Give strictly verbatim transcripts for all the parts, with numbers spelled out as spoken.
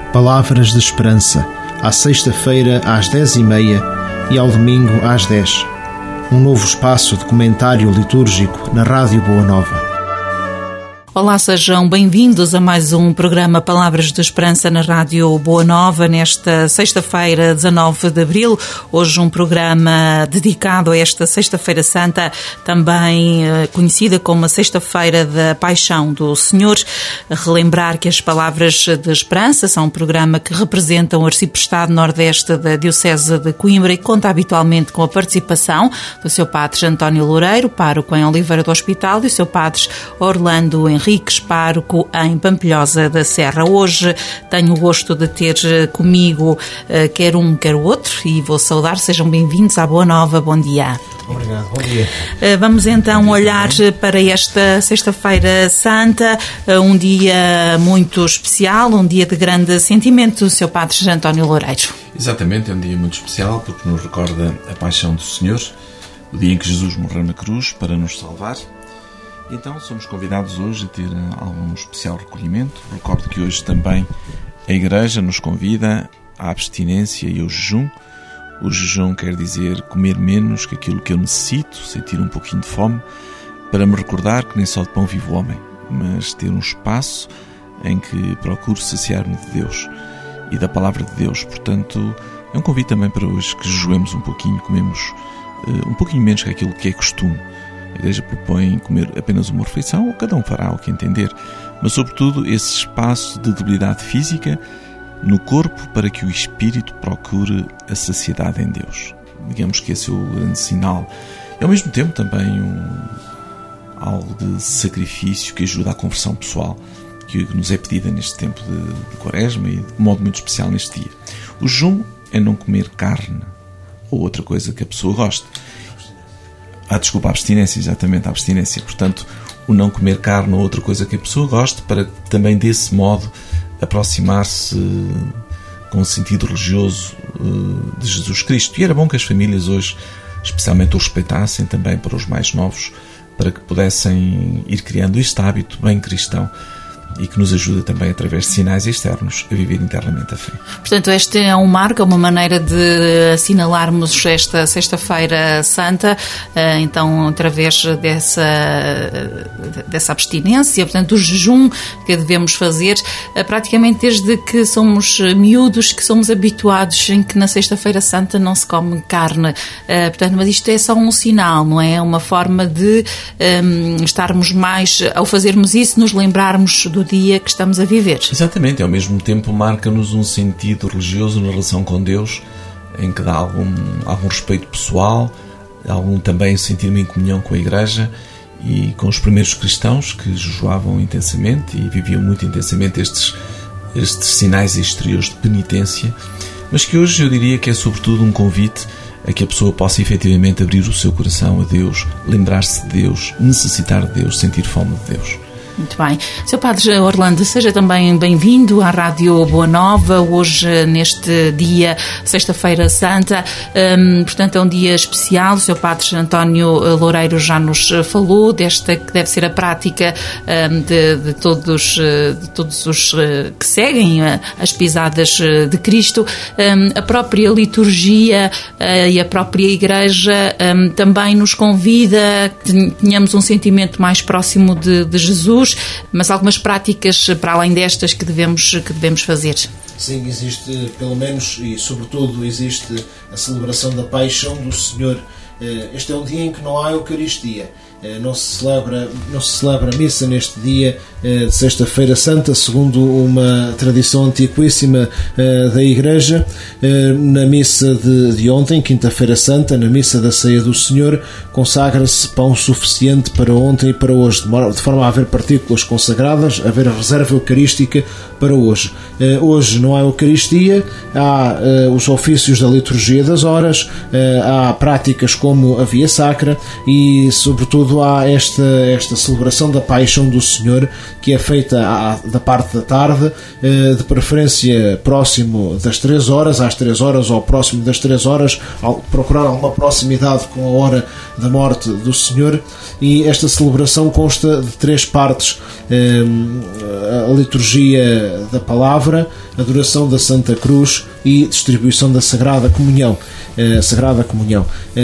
Palavras de Esperança, à sexta-feira às dez e meia e ao domingo às dez. Um novo espaço de comentário litúrgico na Rádio Boa Nova. Olá, sejam bem-vindos a mais um programa Palavras de Esperança na Rádio Boa Nova, nesta sexta-feira, dezanove de abril. Hoje um programa dedicado a esta Sexta-feira Santa, também conhecida como a Sexta-feira da Paixão do Senhor. Relembrar que as Palavras de Esperança são um programa que representa o Arciprestado Nordeste da Diocese de Coimbra e conta habitualmente com a participação do seu padre António Loureiro, pároco em Oliveira do Hospital, e o seu padre Orlando Henriques, pároco em Pampilhosa da Serra. Hoje tenho o gosto de ter comigo uh, quer um, quer o outro, e vou saudar. Sejam bem-vindos à Boa Nova. Bom dia. Obrigado, bom dia. Uh, vamos então olhar para esta Sexta-feira Santa, uh, um dia muito especial, um dia de grande sentimento, seu padre António Loureiro. Exatamente, é um dia muito especial porque nos recorda a paixão do Senhor, o dia em que Jesus morreu na cruz para nos salvar. Então somos convidados hoje a ter algum especial recolhimento. Recordo que hoje também a Igreja nos convida à abstinência e ao jejum. O jejum quer dizer comer menos que aquilo que eu necessito, sentir um pouquinho de fome, para me recordar que nem só de pão vive o homem, mas ter um espaço em que procuro saciar-me de Deus e da Palavra de Deus. Portanto, é um convite também para hoje que jejuemos um pouquinho, comemos uh, um pouquinho menos que aquilo que é costume. A Igreja propõe comer apenas uma refeição, ou cada um fará o que entender, mas sobretudo esse espaço de debilidade física no corpo para que o espírito procure a saciedade em Deus. Digamos que esse é o grande sinal. E ao mesmo tempo também um, algo de sacrifício que ajuda à conversão pessoal, que nos é pedida neste tempo de, de Quaresma e de modo muito especial neste dia. O jejum é não comer carne ou outra coisa que a pessoa goste. Ah, desculpa, a abstinência, exatamente, a abstinência. Portanto, o não comer carne ou outra coisa que a pessoa goste, para também desse modo aproximar-se com o sentido religioso de Jesus Cristo. E era bom que as famílias hoje, especialmente, o respeitassem também para os mais novos, para que pudessem ir criando este hábito bem cristão e que nos ajuda também, através de sinais externos, a viver internamente a fé. Portanto, este é um marco, é uma maneira de assinalarmos esta Sexta-feira Santa, então, através dessa, dessa abstinência, portanto, do jejum que devemos fazer, praticamente desde que somos miúdos, que somos habituados em que na Sexta-feira Santa não se come carne. Portanto, mas isto é só um sinal, não é? Uma forma de um, estarmos mais, ao fazermos isso, nos lembrarmos do dia que estamos a viver. Exatamente, ao mesmo tempo marca-nos um sentido religioso na relação com Deus, em que dá algum, algum respeito pessoal, algum também sentir-me em comunhão com a Igreja e com os primeiros cristãos que jejuavam intensamente e viviam muito intensamente estes, estes sinais exteriores de penitência, mas que hoje eu diria que é sobretudo um convite a que a pessoa possa efetivamente abrir o seu coração a Deus, lembrar-se de Deus, necessitar de Deus, sentir fome de Deus. Muito bem. seu Padre Orlando, seja também bem-vindo à Rádio Boa Nova, hoje neste dia, Sexta-feira Santa. Um, portanto, é um dia especial. O seu Padre António Loureiro já nos falou desta que deve ser a prática um, de, de, todos, de todos os que seguem as pisadas de Cristo. Um, a própria liturgia uh, e a própria Igreja um, também nos convida a que tenhamos um sentimento mais próximo de, de Jesus, mas algumas práticas para além destas que devemos, que devemos fazer. Sim, existe, pelo menos, e sobretudo existe a celebração da Paixão do Senhor. Este é um dia em que não há Eucaristia. Não se celebra, não se celebra a missa neste dia de Sexta-feira Santa, segundo uma tradição antiquíssima da Igreja. Na missa de, de ontem, Quinta-feira Santa, na missa da Ceia do Senhor, consagra-se pão suficiente para ontem e para hoje, de forma a haver partículas consagradas, haver a reserva eucarística para hoje. Hoje não há Eucaristia, há os ofícios da liturgia das horas, há práticas como a Via Sacra e, sobretudo, há esta, esta celebração da Paixão do Senhor, que é feita à, da parte da tarde, de preferência próximo das três horas, às três horas ou próximo das três horas, ao procurar alguma proximidade com a hora da morte do Senhor. E esta celebração consta de três partes: a liturgia da palavra, a adoração da Santa Cruz e distribuição da Sagrada Comunhão. Sagrada Comunhão.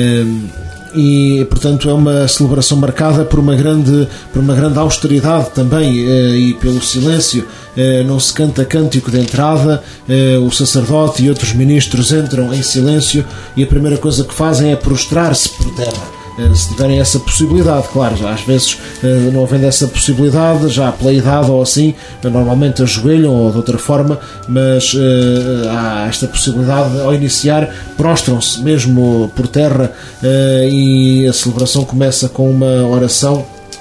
E, portanto, é uma celebração marcada por uma grande, por uma grande austeridade também, e pelo silêncio. Não se canta cântico de entrada, o sacerdote e outros ministros entram em silêncio e a primeira coisa que fazem é prostrar-se por terra. Se tiverem essa possibilidade, claro, já às vezes não havendo essa possibilidade, já pela idade ou assim, normalmente ajoelham ou de outra forma, mas há esta possibilidade. Ao iniciar, prostram-se mesmo por terra, e a celebração começa com uma oração,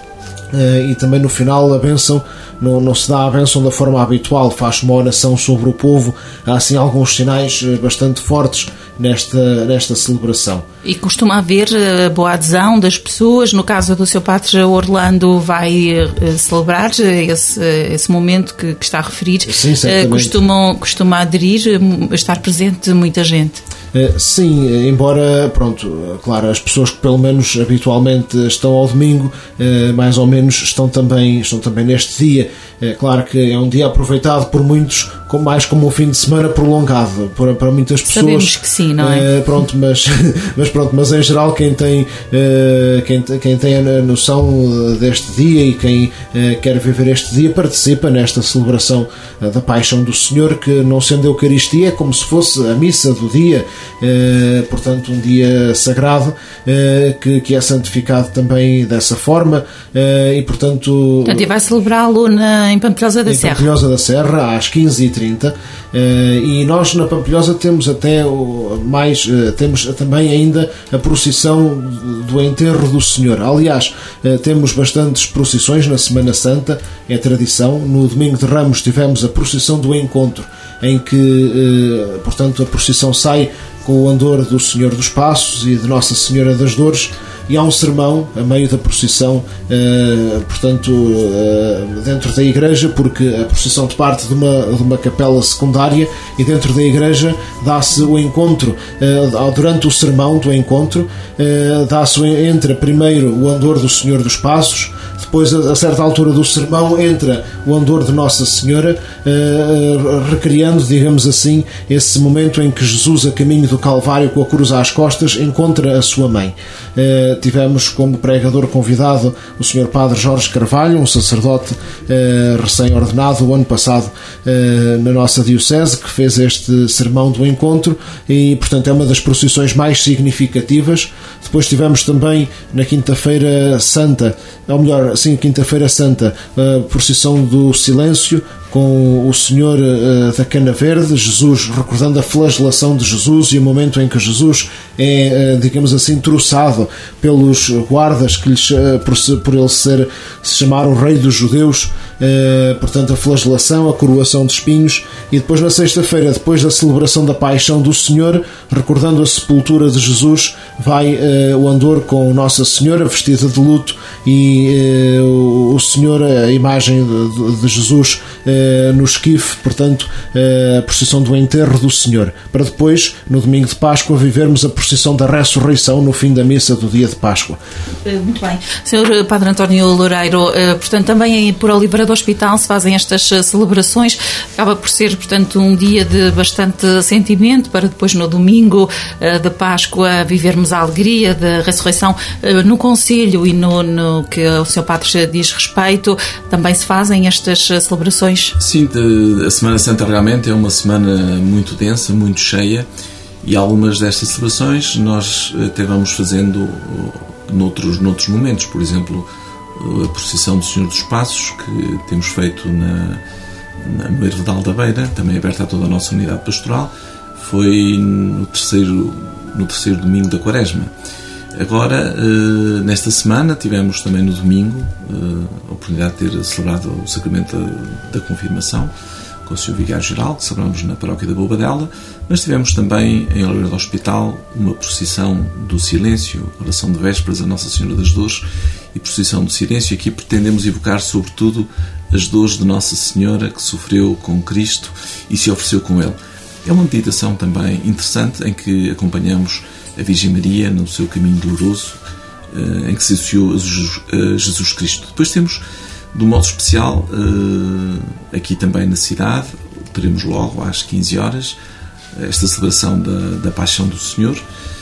e também no final a bênção. Não, não se dá a bênção da forma habitual, faz uma oração sobre o povo. Há assim alguns sinais bastante fortes nesta, nesta celebração. E costuma haver boa adesão das pessoas. No caso do seu padre Orlando, vai celebrar esse, esse momento que, que está a referir. Sim, certamente. Costumam, costuma aderir, estar presente muita gente. Sim, embora, pronto, claro, as pessoas que pelo menos habitualmente estão ao domingo, mais ou menos estão também, estão também neste dia. É claro que é um dia aproveitado por muitos mais como um fim de semana prolongado para, para muitas pessoas. Sabemos que sim, não é? é pronto, mas, mas pronto, mas em geral quem tem, quem, quem tem a noção deste dia e quem quer viver este dia participa nesta celebração da Paixão do Senhor, que não sendo a Eucaristia é como se fosse a missa do dia, portanto um dia sagrado que, que é santificado também dessa forma, e portanto... Portanto, e vai celebrá-lo na em Pampilhosa da em Serra. Em Pampilhosa da Serra, às quinze e trinta, e nós na Pampilhosa temos até mais, temos também ainda a procissão do enterro do Senhor. Aliás, temos bastantes procissões na Semana Santa, é tradição. No Domingo de Ramos tivemos a procissão do encontro, em que, portanto, a procissão sai com o andor do Senhor dos Passos e de Nossa Senhora das Dores, e há um sermão a meio da procissão, eh, portanto, eh, dentro da igreja, porque a procissão parte de uma, de uma capela secundária, e dentro da igreja dá-se o encontro, eh, durante o sermão do encontro, eh, dá-se, entra primeiro o andor do Senhor dos Passos, depois, a, a certa altura do sermão, entra o andor de Nossa Senhora, eh, recriando, digamos assim, esse momento em que Jesus, a caminho do Calvário, com a cruz às costas, encontra a sua mãe. Eh, tivemos como pregador convidado o senhor Padre Jorge Carvalho, um sacerdote eh, recém-ordenado o ano passado eh, na nossa diocese, que fez este sermão do encontro, e portanto é uma das procissões mais significativas. Depois tivemos também na Quinta-feira Santa, ou melhor, sim, Quinta-feira Santa, a procissão do silêncio, com o Senhor uh, da Cana Verde, Jesus, recordando a flagelação de Jesus e o momento em que Jesus é, uh, digamos assim, troçado pelos guardas, que lhe, uh, por, por ele ser, se chamar o Rei dos Judeus, uh, portanto a flagelação, a coroação de espinhos. E depois na sexta-feira, depois da celebração da Paixão do Senhor, recordando a sepultura de Jesus, vai uh, o andor com Nossa Senhora vestida de luto, e uh, o Senhor, a imagem de, de Jesus, uh, no esquife, portanto, a procissão do enterro do Senhor, para depois, no domingo de Páscoa, vivermos a procissão da ressurreição no fim da missa do dia de Páscoa. Muito bem. senhor Padre António Loureiro, portanto, também por Oliveira do Hospital se fazem estas celebrações, acaba por ser, portanto, um dia de bastante sentimento, para depois no domingo de Páscoa vivermos a alegria da ressurreição. No concelho e no, no que o senhor Padre diz respeito, também se fazem estas celebrações? Sim, a Semana Santa realmente é uma semana muito densa, muito cheia, e algumas destas celebrações nós até vamos fazendo noutros, noutros momentos. Por exemplo, a procissão do Senhor dos Passos, que temos feito na, na, no Hervedal da Beira, também aberta a toda a nossa unidade pastoral, foi no terceiro, no terceiro domingo da Quaresma. Agora, nesta semana, tivemos também no domingo a oportunidade de ter celebrado o sacramento da confirmação com o senhor Vigário-Geral, que celebramos na paróquia da Bobadela, mas tivemos também em Oliveira do Hospital uma procissão do silêncio, oração de vésperas a Nossa Senhora das Dores, e procissão do silêncio. Aqui pretendemos evocar sobretudo as dores de Nossa Senhora, que sofreu com Cristo e se ofereceu com Ele. É uma meditação também interessante em que acompanhamos a Virgem Maria no seu caminho doloroso, em que se associou a Jesus Cristo. Depois temos, de um modo especial, aqui também na cidade, teremos logo às quinze horas esta celebração da, da Paixão do Senhor,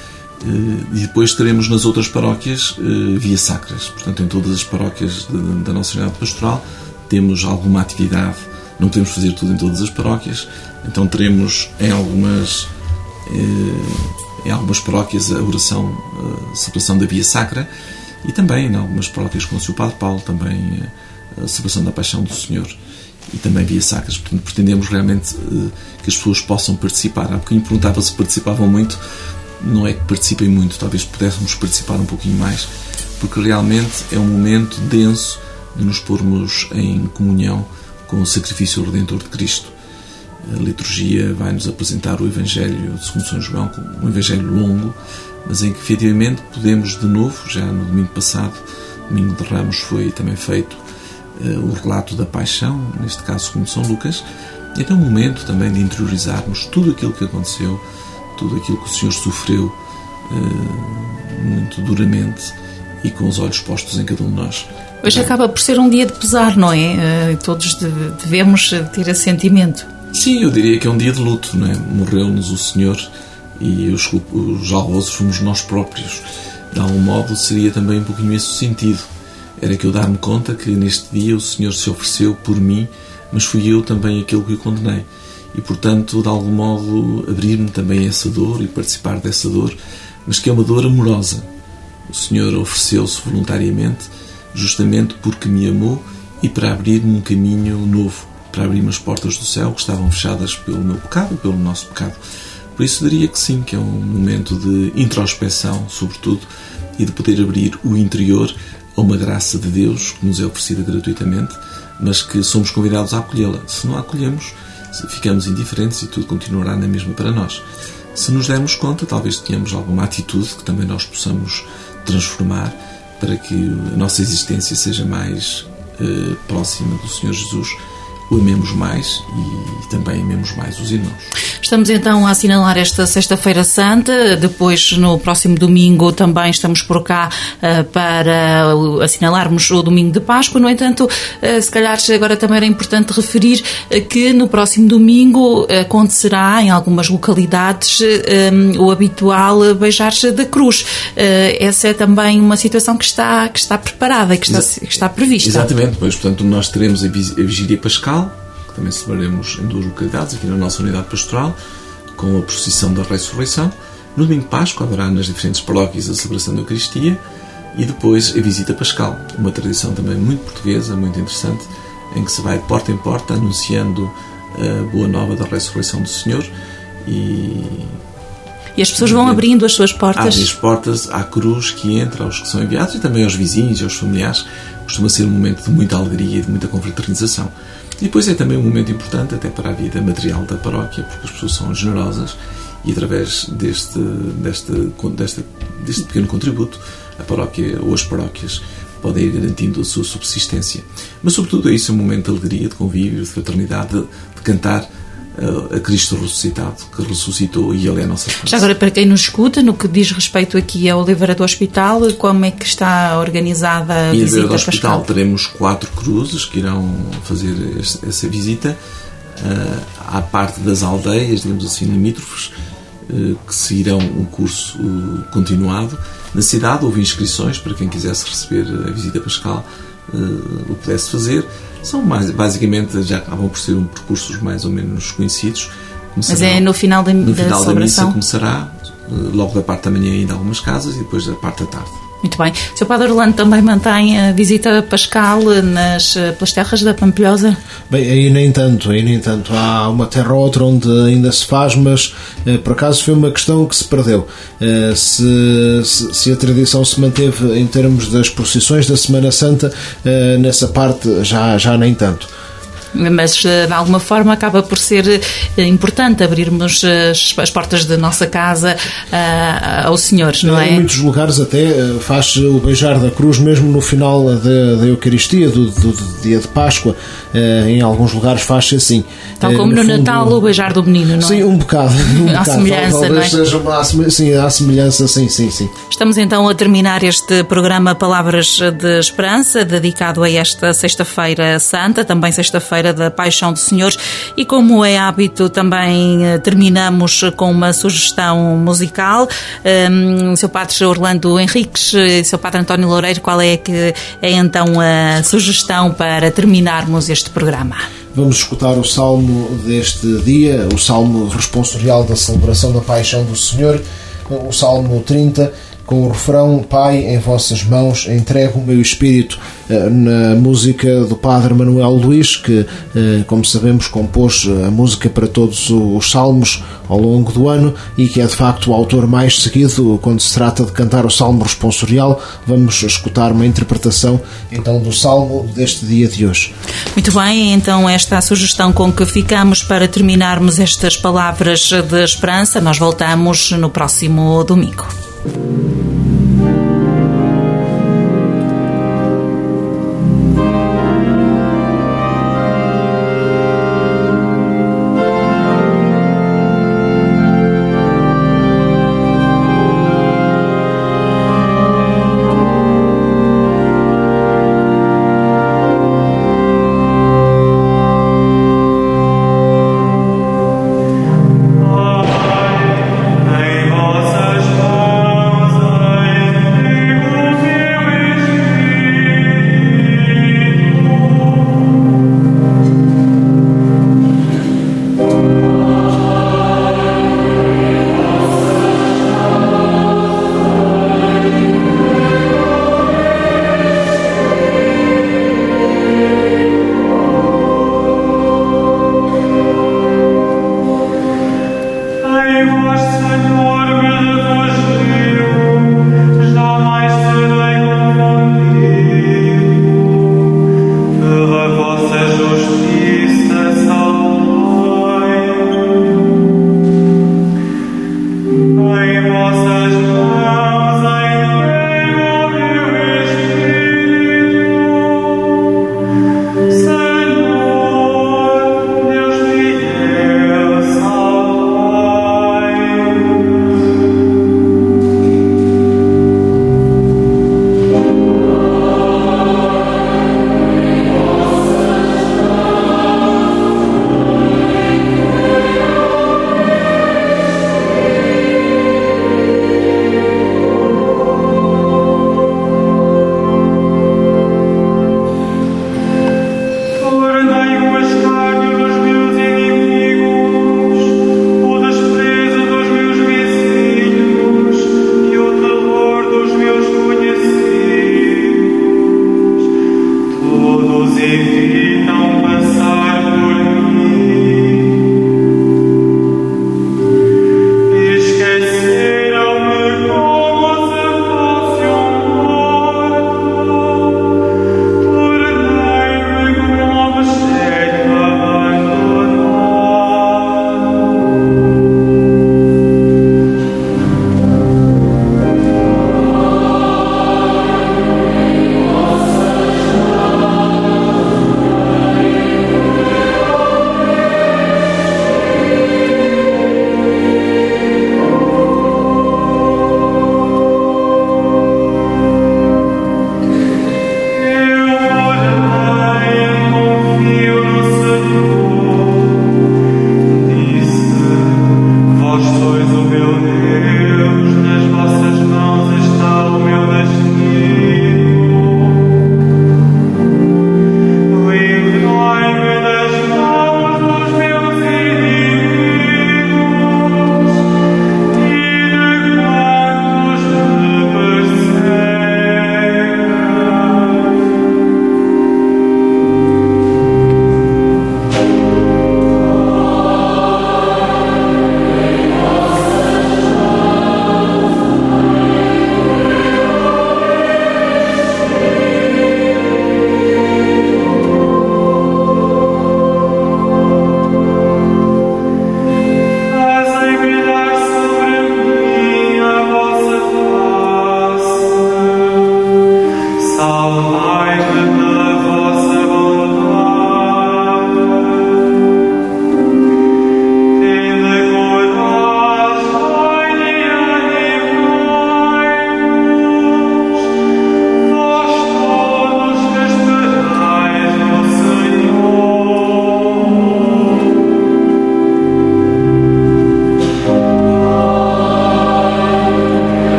e depois teremos nas outras paróquias via sacras. Portanto, em todas as paróquias de, da nossa unidade pastoral temos alguma atividade. Não podemos fazer tudo em todas as paróquias, então teremos em algumas em algumas paróquias a oração, a celebração da Via Sacra, e também em algumas paróquias com o seu Padre Paulo também a celebração da Paixão do Senhor e também Via Sacras. Portanto, pretendemos realmente que as pessoas possam participar. Há bocadinho perguntava se participavam muito. Não é que participem muito, talvez pudéssemos participar um pouquinho mais, porque realmente é um momento denso de nos pormos em comunhão com o sacrifício redentor de Cristo. A liturgia vai-nos apresentar o Evangelho de segundo São João, um Evangelho longo, mas em que efetivamente podemos de novo, já no domingo passado, domingo de Ramos, foi também feito uh, o relato da Paixão, neste caso segundo São Lucas. Então é um momento também de interiorizarmos tudo aquilo que aconteceu, tudo aquilo que o Senhor sofreu uh, muito duramente e com os olhos postos em cada um de nós. Hoje acaba por ser um dia de pesar, não é? Uh, todos devemos ter esse sentimento. Sim, eu diria que é um dia de luto, não é? Morreu-nos o Senhor e os, os alvozes fomos nós próprios. De algum modo seria também um pouquinho esse o sentido. Era que eu dar-me conta que neste dia o Senhor se ofereceu por mim, mas fui eu também aquele que o condenei. E, portanto, de algum modo, abrir-me também a essa dor e participar dessa dor, mas que é uma dor amorosa. O Senhor ofereceu-se voluntariamente, justamente porque me amou e para abrir-me um caminho novo, para abrir-me as portas do céu que estavam fechadas pelo meu pecado e pelo nosso pecado. Por isso diria que sim, que é um momento de introspeção, sobretudo, e de poder abrir o interior a uma graça de Deus que nos é oferecida gratuitamente, mas que somos convidados a acolhê-la. Se não a acolhemos, ficamos indiferentes e tudo continuará na mesma para nós. Se nos dermos conta, talvez tenhamos alguma atitude que também nós possamos transformar para que a nossa existência seja mais eh, próxima do Senhor Jesus, o amemos mais e também amemos mais os irmãos. Estamos então a assinalar esta Sexta-feira Santa, depois no próximo domingo também estamos por cá uh, para assinalarmos o domingo de Páscoa. No entanto, uh, se calhar agora também era importante referir uh, que no próximo domingo uh, acontecerá em algumas localidades uh, um, o habitual beijar-se da cruz. Uh, essa é também uma situação que está, que está preparada e que está, Exa- que está prevista. Exatamente, pois portanto nós teremos a Vigília Pascal, que também celebraremos em duas localidades, aqui na nossa unidade pastoral, com a procissão da Ressurreição. No domingo de Páscoa haverá nas diferentes paróquias a celebração da Eucaristia e depois a visita pascal, uma tradição também muito portuguesa, muito interessante, em que se vai de porta em porta anunciando a boa nova da ressurreição do Senhor e... E as pessoas vão abrindo as suas portas. Abrem as portas à cruz que entra aos que são enviados e também aos vizinhos e aos familiares. Costuma ser um momento de muita alegria e de muita confraternização. E depois é também um momento importante até para a vida material da paróquia, porque as pessoas são generosas e através deste, deste, deste, deste pequeno contributo a paróquia ou as paróquias podem ir garantindo a sua subsistência. Mas sobretudo é isso, é um momento de alegria, de convívio, de fraternidade, de, de cantar a Cristo ressuscitado, que ressuscitou e Ele é a nossa força. Já agora, para quem nos escuta, no que diz respeito aqui ao Oliveira do Hospital, como é que está organizada a e visita do Hospital pascal? Teremos quatro cruzes que irão fazer essa visita uh, à parte das aldeias, digamos assim, limítrofes, uh, que seguirão um curso uh, continuado. Na cidade houve inscrições para quem quisesse receber a visita pascal uh, o pudesse fazer. São mais, basicamente, já acabam por ser um percursos mais ou menos conhecidos. Mas é no final da, no da final da missa celebração? Começará, logo da parte da manhã ainda algumas casas e depois da parte da tarde. Muito bem. O seu Padre Orlando também mantém a visita pascal nas, pelas terras da Pampilhosa? Bem, aí nem tanto, aí nem tanto. Há uma terra ou outra onde ainda se faz, mas eh, por acaso foi uma questão que se perdeu. Eh, se, se, se a tradição se manteve em termos das procissões da Semana Santa, eh, nessa parte já, já nem tanto. Mas, de alguma forma, acaba por ser importante abrirmos as portas da nossa casa uh, ao Senhor, não é? Em muitos lugares até faz o beijar da cruz mesmo no final da, da Eucaristia, do, do, do dia de Páscoa. Uh, em alguns lugares faz-se assim. Tal como uh, no, no fundo, Natal o beijar do menino, não sim, é? Sim, um bocado. Um à bocado. semelhança, Talvez não é? Seja uma, sim, à semelhança, sim, sim, sim. Estamos então a terminar este programa Palavras de Esperança, dedicado a esta Sexta-feira Santa, também Sexta-feira da Paixão do Senhor, e como é hábito também terminamos com uma sugestão musical. Um, seu Padre Orlando Henriques, seu Padre António Loureiro, qual é que é então a sugestão para terminarmos este programa? Vamos escutar o salmo deste dia, o salmo responsorial da celebração da Paixão do Senhor, o salmo trinta, com o refrão: Pai, em vossas mãos entrego o meu espírito, na música do Padre Manuel Luís, que, como sabemos, compôs a música para todos os salmos ao longo do ano e que é de facto o autor mais seguido quando se trata de cantar o salmo responsorial. Vamos escutar uma interpretação então do salmo deste dia de hoje. Muito bem, então esta é a sugestão com que ficamos para terminarmos estas palavras de esperança. Nós voltamos no próximo domingo. Em vossas mãos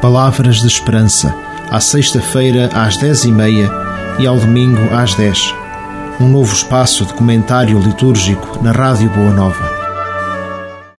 Palavras de Esperança, à sexta-feira às dez e meia e ao domingo às dez. Um novo espaço de comentário litúrgico na Rádio Boa Nova.